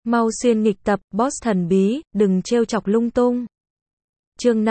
Mau xuyên nghịch tập, boss thần bí, đừng trêu chọc lung tung. Chương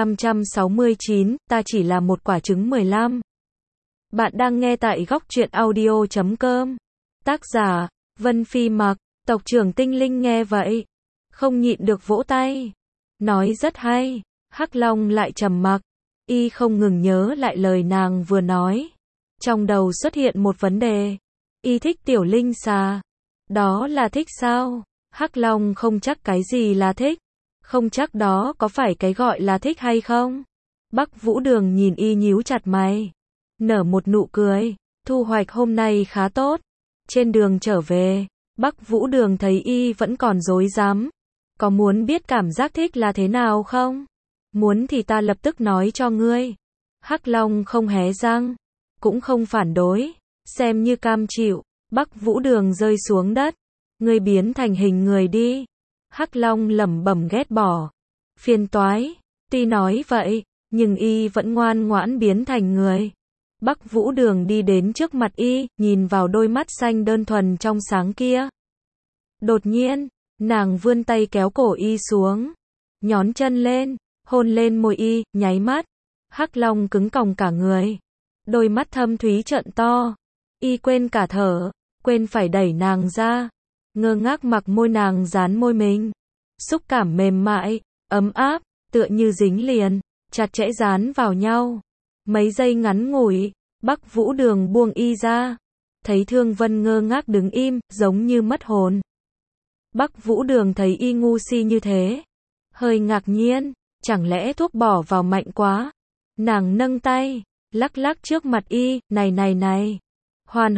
569, ta chỉ là một quả trứng 15. Bạn đang nghe tại góc truyện audio.com. Tác giả, Vân Phi Mặc. Tộc trưởng Tinh Linh nghe vậy, không nhịn được vỗ tay. Nói rất hay. Hắc Long lại trầm mặc. Y không ngừng nhớ lại lời nàng vừa nói. Trong đầu xuất hiện một vấn đề. Y thích tiểu linh xà. Đó là thích sao? Hắc Long không chắc cái gì là thích. Không chắc đó có phải cái gọi là thích hay không? Bắc Vũ Đường nhìn y nhíu chặt mày. Nở một nụ cười. Thu hoạch hôm nay khá tốt. Trên đường trở về, Bắc Vũ Đường thấy y vẫn còn rối rắm. Có muốn biết cảm giác thích là thế nào không? Muốn thì ta lập tức nói cho ngươi. Hắc Long không hé răng, cũng không phản đối, xem như cam chịu. Bắc Vũ Đường rơi xuống đất. Ngươi biến thành hình người đi. Hắc Long lẩm bẩm ghét bỏ. Phiền toái. Tuy nói vậy, nhưng y vẫn ngoan ngoãn biến thành người. Bắc Vũ Đường đi đến trước mặt y, nhìn vào đôi mắt xanh đơn thuần trong sáng kia. Đột nhiên, nàng vươn tay kéo cổ y xuống, nhón chân lên, hôn lên môi y, nháy mắt. Hắc Long cứng còng cả người, đôi mắt thâm thúy trợn to. Y quên cả thở, quên phải đẩy nàng ra, ngơ ngác mặc môi nàng dán môi mình. Xúc cảm mềm mại, ấm áp, tựa như dính liền, chặt chẽ dán vào nhau. Mấy giây ngắn ngủi, Bắc Vũ Đường buông y ra. Thấy Thương Vân ngơ ngác đứng im, giống như mất hồn. Bắc Vũ Đường thấy y ngu si như thế, hơi ngạc nhiên, chẳng lẽ thuốc bỏ vào mạnh quá. Nàng nâng tay, lắc lắc trước mặt y, này. Hoàn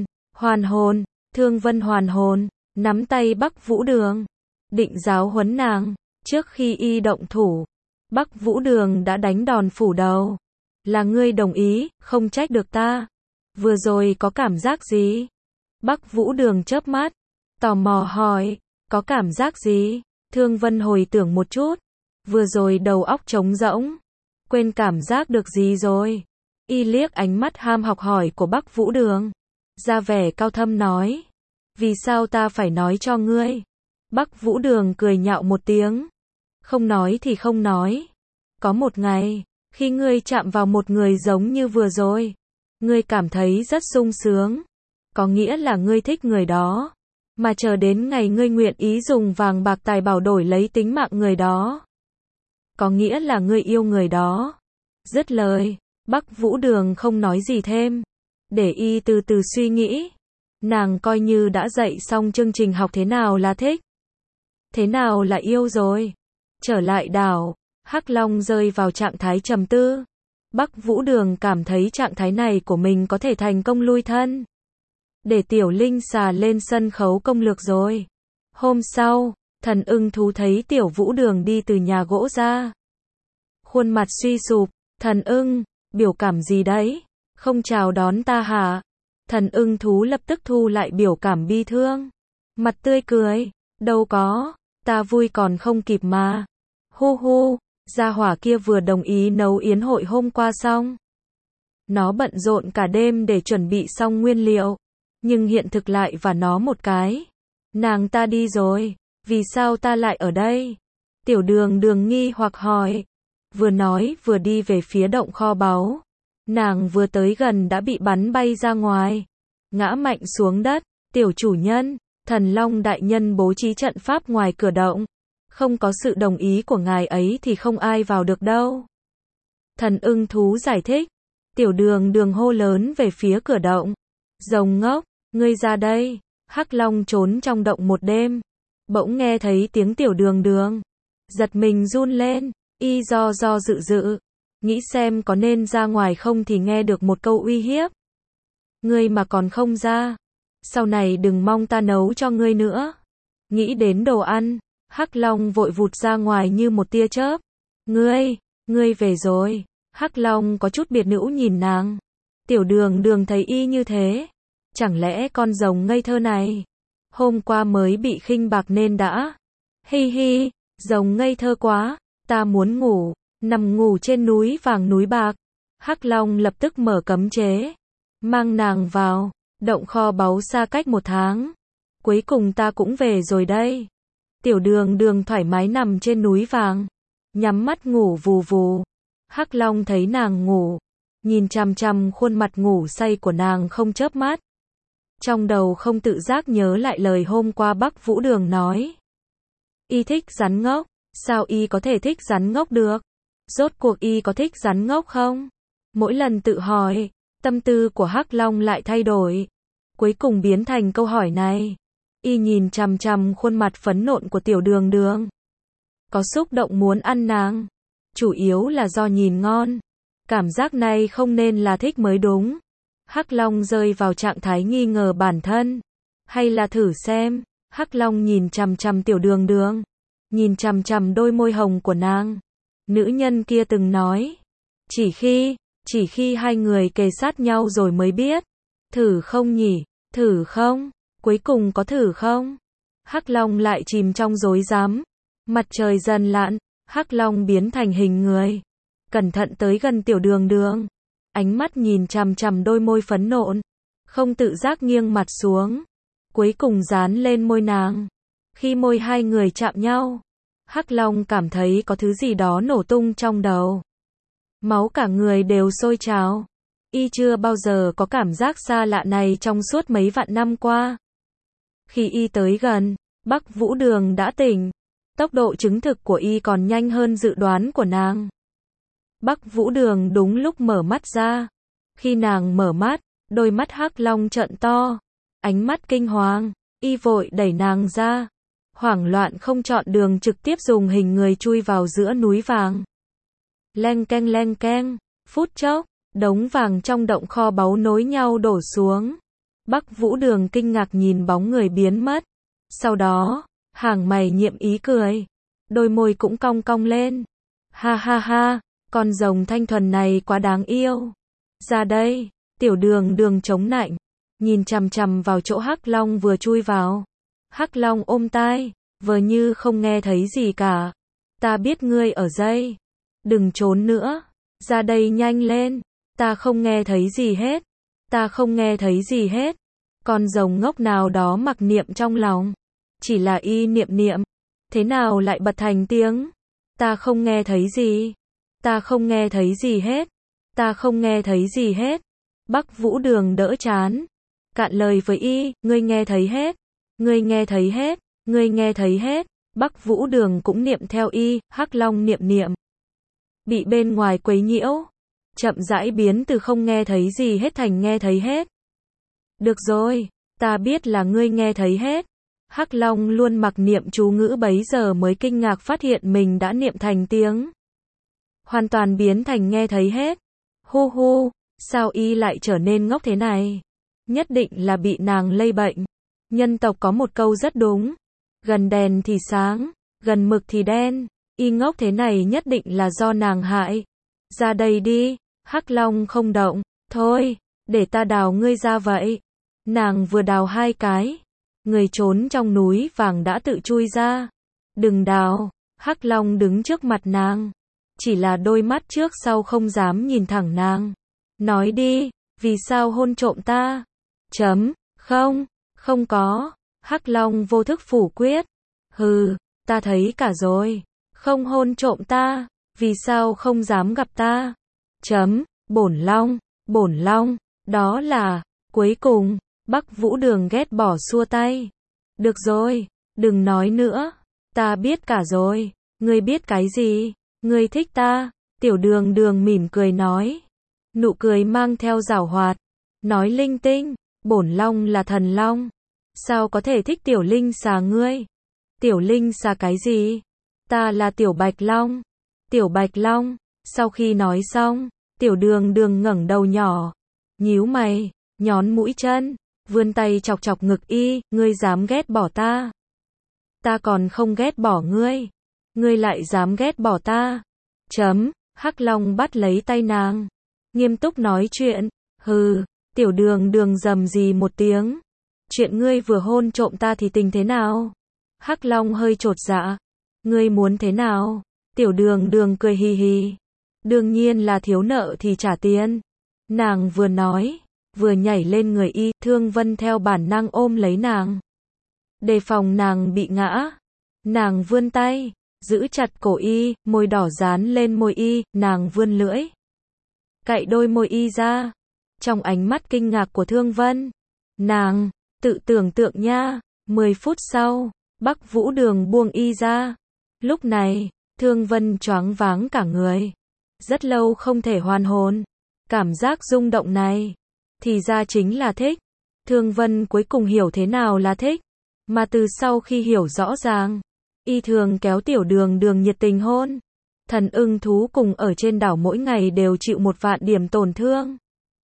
hồn, Thương Vân hoàn hồn, nắm tay Bắc Vũ Đường, định giáo huấn nàng. Trước khi y động thủ, Bắc Vũ Đường đã đánh đòn phủ đầu. Là ngươi đồng ý, không trách được ta. Vừa rồi có cảm giác gì? Bắc Vũ Đường chớp mắt, tò mò hỏi, có cảm giác gì? Thương Vân hồi tưởng một chút, vừa rồi đầu óc trống rỗng, quên cảm giác được gì rồi. Y liếc ánh mắt ham học hỏi của Bắc Vũ Đường, ra vẻ cao thâm nói, vì sao ta phải nói cho ngươi? Bắc Vũ Đường cười nhạo một tiếng, không nói thì không nói. Có một ngày, khi ngươi chạm vào một người giống như vừa rồi, ngươi cảm thấy rất sung sướng, có nghĩa là ngươi thích người đó, mà chờ đến ngày ngươi nguyện ý dùng vàng bạc tài bảo đổi lấy tính mạng người đó, có nghĩa là ngươi yêu người đó. Dứt lời, Bắc Vũ Đường không nói gì thêm, để y từ từ suy nghĩ. Nàng coi như đã dạy xong chương trình học thế nào là thích, thế nào là yêu rồi. Trở lại đảo, Hắc Long rơi vào trạng thái trầm tư. Bắc Vũ Đường cảm thấy trạng thái này của mình có thể thành công lui thân, để tiểu linh xà lên sân khấu công lược rồi. Hôm sau, Thần Ưng Thú thấy tiểu Vũ Đường đi từ nhà gỗ ra, khuôn mặt suy sụp. Thần Ưng, biểu cảm gì đấy? Không chào đón ta hả? Thần Ưng Thú lập tức thu lại biểu cảm bi thương, mặt tươi cười, đâu có, ta vui còn không kịp mà. Hu, gia hỏa kia vừa đồng ý nấu yến hội hôm qua xong. Nó bận rộn cả đêm để chuẩn bị xong nguyên liệu, nhưng hiện thực lại và nó một cái. Nàng ta đi rồi, vì sao ta lại ở đây? Tiểu Đường Đường nghi hoặc hỏi. Vừa nói vừa đi về phía động kho báu. Nàng vừa tới gần đã bị bắn bay ra ngoài, ngã mạnh xuống đất. Tiểu chủ nhân, Thần Long đại nhân bố trí trận pháp ngoài cửa động. Không có sự đồng ý của ngài ấy thì không ai vào được đâu. Thần Ưng Thú giải thích. Tiểu Đường Đường hô lớn về phía cửa động. Rồng ngốc, ngươi ra đây. Hắc Long trốn trong động một đêm, bỗng nghe thấy tiếng Tiểu Đường Đường, giật mình run lên. Y do dự, nghĩ xem có nên ra ngoài không thì nghe được một câu uy hiếp. Ngươi mà còn không ra, sau này đừng mong ta nấu cho ngươi nữa. Nghĩ đến đồ ăn, Hắc Long vội vụt ra ngoài như một tia chớp. Ngươi về rồi. Hắc Long có chút biệt nữ nhìn nàng. Tiểu Đường Đường thấy y như thế, chẳng lẽ con rồng ngây thơ này hôm qua mới bị khinh bạc nên đã. Hi, rồng ngây thơ quá, ta muốn ngủ, nằm ngủ trên núi vàng núi bạc. Hắc Long lập tức mở cấm chế, mang nàng vào động kho báu xa cách 1 tháng. Cuối cùng ta cũng về rồi đây. Tiểu Đường Đường thoải mái nằm trên núi vàng, nhắm mắt ngủ vù vù. Hắc Long thấy nàng ngủ, nhìn chằm chằm khuôn mặt ngủ say của nàng không chớp mắt. Trong đầu không tự giác nhớ lại lời hôm qua Bắc Vũ Đường nói. Y thích rắn ngốc, sao y có thể thích rắn ngốc được? Rốt cuộc y có thích rắn ngốc không? Mỗi lần tự hỏi, tâm tư của Hắc Long lại thay đổi, cuối cùng biến thành câu hỏi này. Y nhìn chằm chằm khuôn mặt phấn nộn của Tiểu Đường Đường, có xúc động muốn ăn nàng, chủ yếu là do nhìn ngon. Cảm giác này không nên là thích mới đúng. Hắc Long rơi vào trạng thái nghi ngờ bản thân, hay là thử xem. Hắc Long nhìn chằm chằm Tiểu Đường Đường, nhìn chằm chằm đôi môi hồng của nàng. Nữ nhân kia từng nói, chỉ khi hai người kề sát nhau rồi mới biết. Thử không nhỉ? Thử không? Cuối cùng có thử không? Hắc Long lại chìm trong rối rắm. Mặt trời dần lặn, Hắc Long biến thành hình người, cẩn thận tới gần Tiểu Đường Đường, ánh mắt nhìn chằm chằm đôi môi phấn nộn, không tự giác nghiêng mặt xuống, cuối cùng dán lên môi nàng. Khi môi hai người chạm nhau, Hắc Long cảm thấy có thứ gì đó nổ tung trong đầu. Máu cả người đều sôi trào. Y chưa bao giờ có cảm giác xa lạ này trong suốt mấy vạn năm qua. Khi y tới gần, Bắc Vũ Đường đã tỉnh. Tốc độ chứng thực của y còn nhanh hơn dự đoán của nàng. Bắc Vũ Đường đúng lúc mở mắt ra. Khi nàng mở mắt, đôi mắt Hắc Long trợn to, ánh mắt kinh hoàng, y vội đẩy nàng ra. Hoảng loạn không chọn đường trực tiếp dùng hình người chui vào giữa núi vàng. Leng keng, phút chốc, đống vàng trong động kho báu nối nhau đổ xuống. Bắc Vũ Đường kinh ngạc nhìn bóng người biến mất. Sau đó, hàng mày nhiệm ý cười, đôi môi cũng cong cong lên. Ha ha ha, con rồng thanh thuần này quá đáng yêu. Ra đây, Tiểu Đường Đường chống nạnh, nhìn chằm chằm vào chỗ Hắc Long vừa chui vào. Hắc Long ôm tai, vờ như không nghe thấy gì cả. Ta biết ngươi ở đây. Đừng trốn nữa. Ra đây nhanh lên. Ta không nghe thấy gì hết. Ta không nghe thấy gì hết. Con rồng ngốc nào đó mặc niệm trong lòng. Chỉ là y niệm. Thế nào lại bật thành tiếng? Ta không nghe thấy gì. Ta không nghe thấy gì hết. Ta không nghe thấy gì hết. Bắc Vũ Đường đỡ chán, cạn lời với y, ngươi nghe thấy hết. Ngươi nghe thấy hết. Ngươi nghe thấy hết. Bắc Vũ Đường cũng niệm theo y. Hắc Long niệm. Bị bên ngoài quấy nhiễu, chậm rãi biến từ không nghe thấy gì hết thành nghe thấy hết. Được rồi, ta biết là ngươi nghe thấy hết. Hắc Long luôn mặc niệm chú ngữ bấy giờ mới kinh ngạc phát hiện mình đã niệm thành tiếng. Hoàn toàn biến thành nghe thấy hết. Hu hu, sao y lại trở nên ngốc thế này? Nhất định là bị nàng lây bệnh. Nhân tộc có một câu rất đúng. Gần đèn thì sáng, gần mực thì đen. Y ngốc thế này nhất định là do nàng hại. Ra đây đi. Hắc Long không động. Thôi, để ta đào ngươi ra vậy. Nàng vừa đào hai cái, người trốn trong núi vàng đã tự chui ra. Đừng đào. Hắc Long đứng trước mặt nàng, chỉ là đôi mắt trước sau không dám nhìn thẳng nàng. Nói đi, vì sao hôn trộm ta? Không có. Hắc Long vô thức phủ quyết. Hừ, ta thấy cả rồi. Không hôn trộm ta, vì sao không dám gặp ta? Bổn Long, đó là, cuối cùng, Bắc Vũ Đường ghét bỏ xua tay. Được rồi, đừng nói nữa, ta biết cả rồi. Ngươi biết cái gì? Ngươi thích ta? Tiểu Đường Đường mỉm cười nói. Nụ cười mang theo giảo hoạt, nói linh tinh, bổn Long là thần long. Sao có thể thích tiểu linh xà ngươi? Tiểu linh xà cái gì? Ta là Tiểu Bạch Long. Tiểu Bạch Long. Sau khi nói xong, Tiểu Đường Đường ngẩng đầu nhỏ, nhíu mày, nhón mũi chân, vươn tay chọc chọc ngực y, ngươi dám ghét bỏ ta? Ta còn không ghét bỏ ngươi. Ngươi lại dám ghét bỏ ta? Hắc Long bắt lấy tay nàng, nghiêm túc nói chuyện. Hừ, Tiểu Đường Đường rầm rì một tiếng. Chuyện ngươi vừa hôn trộm ta thì tình thế nào? Hắc Long hơi chột dạ. Ngươi muốn thế nào? Tiểu Đường Đường cười hì hì. Đương nhiên là thiếu nợ thì trả tiền. Nàng vừa nói, vừa nhảy lên người y. Thương Vân theo bản năng ôm lấy nàng, đề phòng nàng bị ngã. Nàng vươn tay, giữ chặt cổ y, môi đỏ dán lên môi y, nàng vươn lưỡi. Cạy đôi môi y ra. Trong ánh mắt kinh ngạc của Thương Vân, nàng, tự tưởng tượng nha, 10 phút sau, Bắc Vũ Đường buông y ra. Lúc này, Thương Vân choáng váng cả người. Rất lâu không thể hoàn hồn. Cảm giác rung động này, thì ra chính là thích. Thương Vân cuối cùng hiểu thế nào là thích. Mà từ sau khi hiểu rõ ràng, y thường kéo Tiểu Đường Đường nhiệt tình hôn. Thần ưng thú cùng ở trên đảo mỗi ngày đều chịu 1 vạn điểm tổn thương.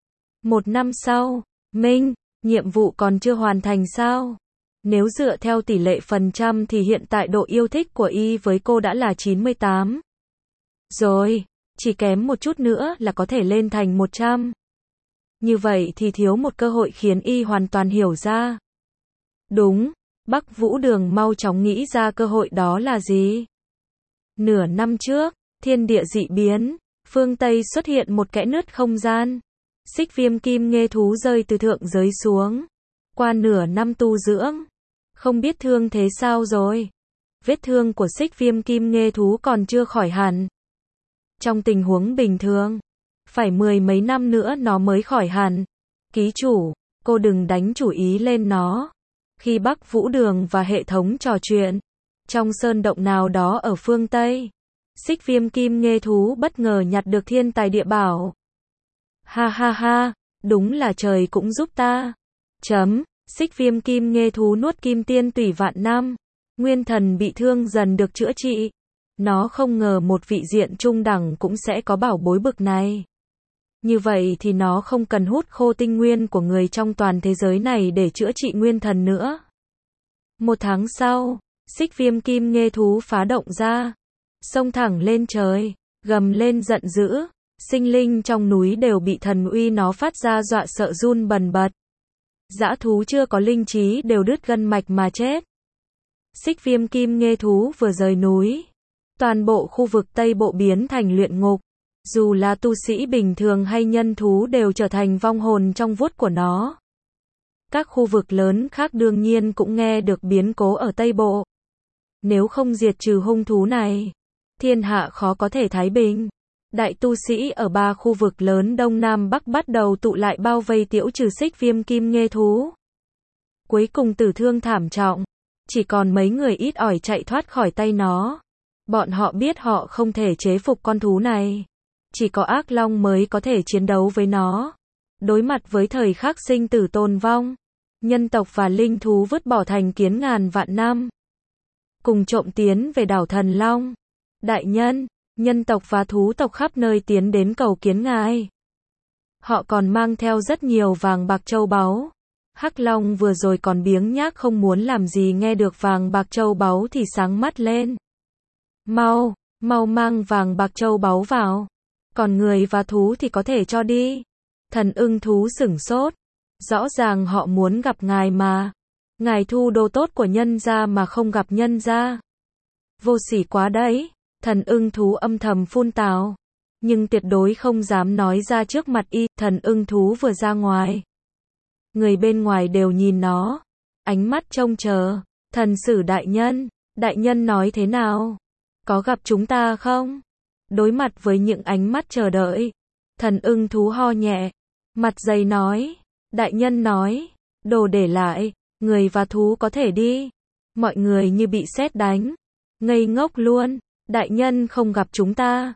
1 năm sau, Minh, nhiệm vụ còn chưa hoàn thành sao? Nếu dựa theo tỷ lệ phần trăm thì hiện tại độ yêu thích của y với cô đã là 98. Rồi, chỉ kém một chút nữa là có thể lên thành 100. Như vậy thì thiếu một cơ hội khiến y hoàn toàn hiểu ra. Đúng, Bắc Vũ Đường mau chóng nghĩ ra cơ hội đó là gì. Nửa năm trước, thiên địa dị biến, phương Tây xuất hiện một kẽ nứt không gian. Xích Viêm Kim Nghê thú rơi từ thượng giới xuống. Qua nửa năm tu dưỡng, không biết thương thế sao rồi. Vết thương của Xích Viêm Kim Nghê thú còn chưa khỏi hẳn. Trong tình huống bình thường, phải 10 mấy năm nữa nó mới khỏi hẳn. Ký chủ, cô đừng đánh chủ ý lên nó. Khi Bắc Vũ Đường và hệ thống trò chuyện, trong sơn động nào đó ở phương Tây, Xích Viêm Kim Nghê thú bất ngờ nhặt được thiên tài địa bảo. Ha ha ha, đúng là trời cũng giúp ta. Xích Viêm Kim Nghê thú nuốt kim tiên tủy vạn năm, nguyên thần bị thương dần được chữa trị. Nó không ngờ một vị diện trung đẳng cũng sẽ có bảo bối bực này. Như vậy thì nó không cần hút khô tinh nguyên của người trong toàn thế giới này để chữa trị nguyên thần nữa. 1 tháng sau, Xích Viêm Kim Nghê thú phá động ra, xông thẳng lên trời, gầm lên giận dữ, sinh linh trong núi đều bị thần uy nó phát ra dọa sợ run bần bật. Dã thú chưa có linh trí đều đứt gân mạch mà chết. Xích Viêm Kim Nghê thú vừa rời núi, toàn bộ khu vực Tây Bộ biến thành luyện ngục. Dù là tu sĩ bình thường hay nhân thú đều trở thành vong hồn trong vuốt của nó. Các khu vực lớn khác đương nhiên cũng nghe được biến cố ở Tây Bộ. Nếu không diệt trừ hung thú này, thiên hạ khó có thể thái bình. Đại tu sĩ ở 3 khu vực lớn Đông Nam Bắc bắt đầu tụ lại bao vây tiễu trừ Xích Viêm Kim Nghê thú. Cuối cùng tử thương thảm trọng, chỉ còn mấy người ít ỏi chạy thoát khỏi tay nó. Bọn họ biết họ không thể chế phục con thú này. Chỉ có ác long mới có thể chiến đấu với nó. Đối mặt với thời khắc sinh tử tồn vong, nhân tộc và linh thú vứt bỏ thành kiến ngàn vạn năm, cùng trộm tiến về đảo Thần Long. Đại nhân, nhân tộc và thú tộc khắp nơi tiến đến cầu kiến ngài. Họ còn mang theo rất nhiều vàng bạc châu báu. Hắc Long vừa rồi còn biếng nhác không muốn làm gì, nghe được vàng bạc châu báu thì sáng mắt lên. Mau, mau mang vàng bạc châu báu vào. Còn người và thú thì có thể cho đi. Thần ưng thú sửng sốt. Rõ ràng họ muốn gặp ngài mà. Ngài thu đồ tốt của nhân gia mà không gặp nhân gia. Vô sỉ quá đấy. Thần ưng thú âm thầm phun tào. Nhưng tuyệt đối không dám nói ra trước mặt y. Thần ưng thú vừa ra ngoài, người bên ngoài đều nhìn nó, ánh mắt trông chờ. Thần sử đại nhân nói thế nào? Có gặp chúng ta không? Đối mặt với những ánh mắt chờ đợi, thần ưng thú ho nhẹ, mặt dày nói, đại nhân nói, đồ để lại, người và thú có thể đi. Mọi người như bị sét đánh, ngây ngốc luôn. Đại nhân không gặp chúng ta.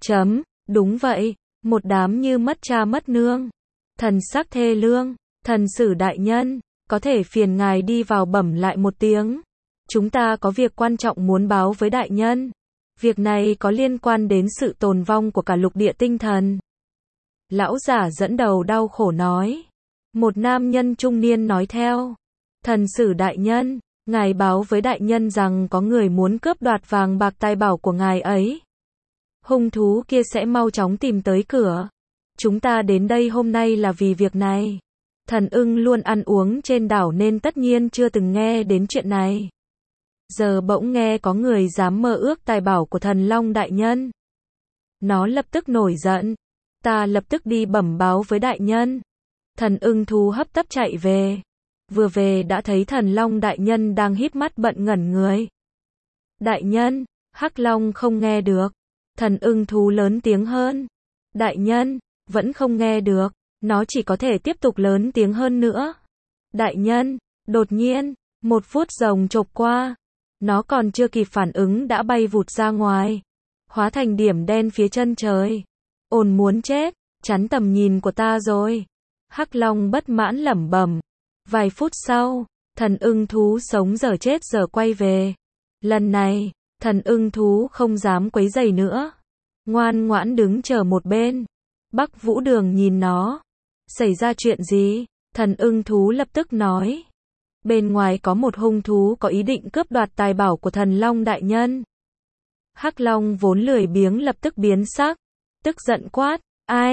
Đúng vậy, một đám như mất cha mất nương. Thần sắc thê lương. Thần sử đại nhân, có thể phiền ngài đi vào bẩm lại một tiếng. Chúng ta có việc quan trọng muốn báo với đại nhân. Việc này có liên quan đến sự tồn vong của cả lục địa tinh thần. Lão giả dẫn đầu đau khổ nói. Một nam nhân trung niên nói theo. Thần sử đại nhân, ngài báo với đại nhân rằng có người muốn cướp đoạt vàng bạc tài bảo của ngài ấy. Hung thú kia sẽ mau chóng tìm tới cửa. Chúng ta đến đây hôm nay là vì việc này. Thần ưng luôn ăn uống trên đảo nên tất nhiên chưa từng nghe đến chuyện này. Giờ bỗng nghe có người dám mơ ước tài bảo của thần long đại nhân. Nó lập tức nổi giận. Ta lập tức đi bẩm báo với đại nhân. Thần ưng thú hấp tấp chạy về. Vừa về đã thấy thần long đại nhân đang híp mắt bận ngẩn người. Đại nhân, Hắc Long không nghe được. Thần ưng thú lớn tiếng hơn. Đại nhân, vẫn không nghe được. Nó chỉ có thể tiếp tục lớn tiếng hơn nữa. Đại nhân, đột nhiên, một phút rồng chộp qua. Nó còn chưa kịp phản ứng đã bay vụt ra ngoài. Hóa thành điểm đen phía chân trời. Ồn muốn chết, chắn tầm nhìn của ta rồi. Hắc Long bất mãn lẩm bẩm. Vài phút sau, thần ưng thú sống dở chết dở quay về. Lần này, thần ưng thú không dám quấy rầy nữa. Ngoan ngoãn đứng chờ một bên. Bắc Vũ Đường nhìn nó. Xảy ra chuyện gì? Thần ưng thú lập tức nói. Bên ngoài có một hung thú có ý định cướp đoạt tài bảo của thần Long đại nhân. Hắc Long vốn lười biếng lập tức biến sắc. Tức giận quát.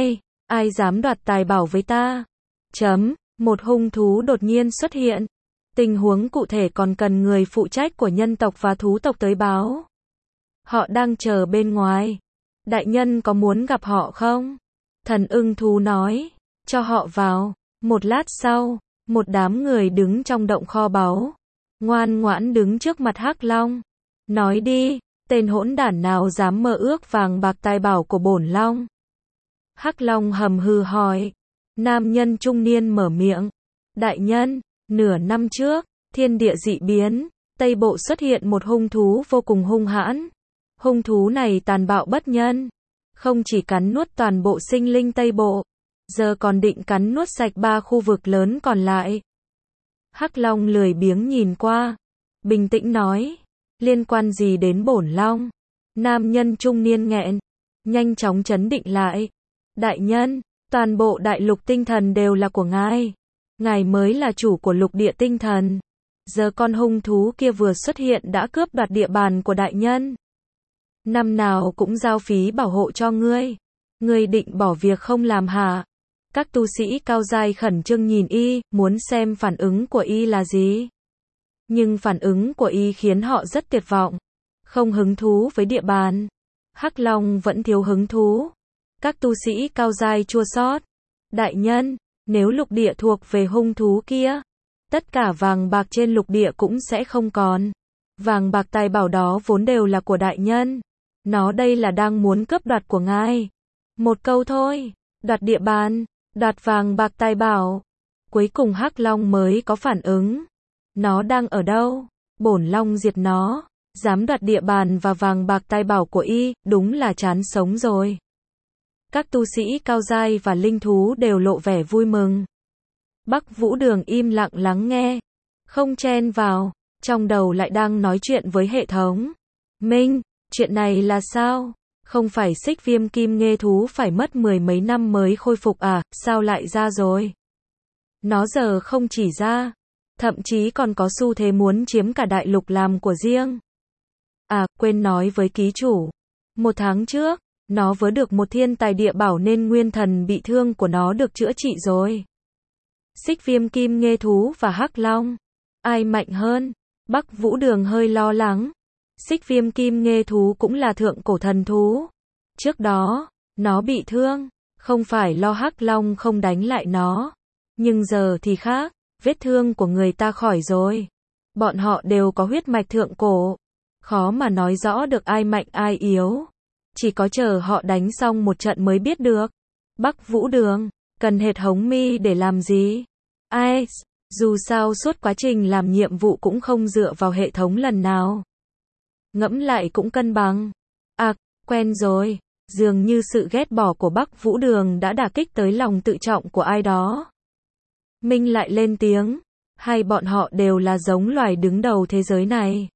Ai dám đoạt tài bảo với ta? Một hung thú đột nhiên xuất hiện. Tình huống cụ thể còn cần người phụ trách của nhân tộc và thú tộc tới báo. Họ đang chờ bên ngoài. Đại nhân có muốn gặp họ không? Thần ưng thú nói. Cho họ vào. Một lát sau, một đám người đứng trong động kho báu. Ngoan ngoãn đứng trước mặt Hắc Long. Nói đi, tên hỗn đản nào dám mơ ước vàng bạc tài bảo của bổn Long? Hắc Long hầm hừ hỏi. Nam nhân trung niên mở miệng. Đại nhân, nửa năm trước, thiên địa dị biến, Tây Bộ xuất hiện một hung thú vô cùng hung hãn. Hung thú này tàn bạo bất nhân. Không chỉ cắn nuốt toàn bộ sinh linh Tây Bộ, giờ còn định cắn nuốt sạch 3 khu vực lớn còn lại. Hắc Long lười biếng nhìn qua. Bình tĩnh nói. Liên quan gì đến bổn Long? Nam nhân trung niên nghẹn. Nhanh chóng trấn định lại. Đại nhân, toàn bộ đại lục tinh thần đều là của ngài. Ngài mới là chủ của lục địa tinh thần. Giờ con hung thú kia vừa xuất hiện đã cướp đoạt địa bàn của đại nhân. Năm nào cũng giao phí bảo hộ cho ngươi. Ngươi định bỏ việc không làm hả? Các tu sĩ cao giai khẩn trương nhìn y, muốn xem phản ứng của y là gì. Nhưng phản ứng của y khiến họ rất tuyệt vọng. Không hứng thú với địa bàn. Hắc Long vẫn thiếu hứng thú. Các tu sĩ cao giai chua xót. Đại nhân, nếu lục địa thuộc về hung thú kia, tất cả vàng bạc trên lục địa cũng sẽ không còn. Vàng bạc tài bảo đó vốn đều là của đại nhân. Nó đây là đang muốn cướp đoạt của ngài. Một câu thôi, đoạt địa bàn, đoạt vàng bạc tài bảo. Cuối cùng Hắc Long mới có phản ứng. Nó đang ở đâu? Bổn Long diệt nó. Dám đoạt địa bàn và vàng bạc tài bảo của y, đúng là chán sống rồi. Các tu sĩ cao giai và linh thú đều lộ vẻ vui mừng. Bắc Vũ Đường im lặng lắng nghe, không chen vào, trong đầu lại đang nói chuyện với hệ thống. Minh, chuyện này là sao? Không phải Xích Viêm Kim Nghê thú phải mất 10 mấy năm mới khôi phục à, sao lại ra rồi? Nó giờ không chỉ ra, thậm chí còn có xu thế muốn chiếm cả đại lục làm của riêng. À, quên nói với ký chủ. 1 tháng trước, nó vớ được một thiên tài địa bảo nên nguyên thần bị thương của nó được chữa trị rồi. Xích Viêm Kim Nghê thú và Hắc Long. Ai mạnh hơn? Bắc Vũ Đường hơi lo lắng. Xích Viêm Kim Nghê thú cũng là thượng cổ thần thú. Trước đó, nó bị thương. Không phải lo Hắc Long không đánh lại nó. Nhưng giờ thì khác. Vết thương của người ta khỏi rồi. Bọn họ đều có huyết mạch thượng cổ. Khó mà nói rõ được ai mạnh ai yếu. Chỉ có chờ họ đánh xong một trận mới biết được. Bắc Vũ Đường, cần hệt hống mi để làm gì? Ai, dù sao suốt quá trình làm nhiệm vụ cũng không dựa vào hệ thống lần nào. Ngẫm lại cũng cân bằng. À, quen rồi. Dường như sự ghét bỏ của Bắc Vũ Đường đã đả kích tới lòng tự trọng của ai đó. Minh lại lên tiếng. Hai bọn họ đều là giống loài đứng đầu thế giới này.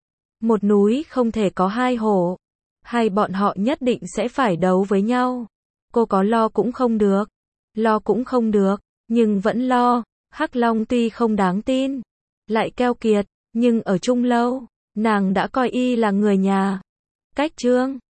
Một núi không thể có hai hổ. Hai bọn họ nhất định sẽ phải đấu với nhau. Cô có lo cũng không được. Lo cũng không được, nhưng vẫn lo. Hắc Long tuy không đáng tin, lại keo kiệt, nhưng ở chung lâu, nàng đã coi y là người nhà. Cách chương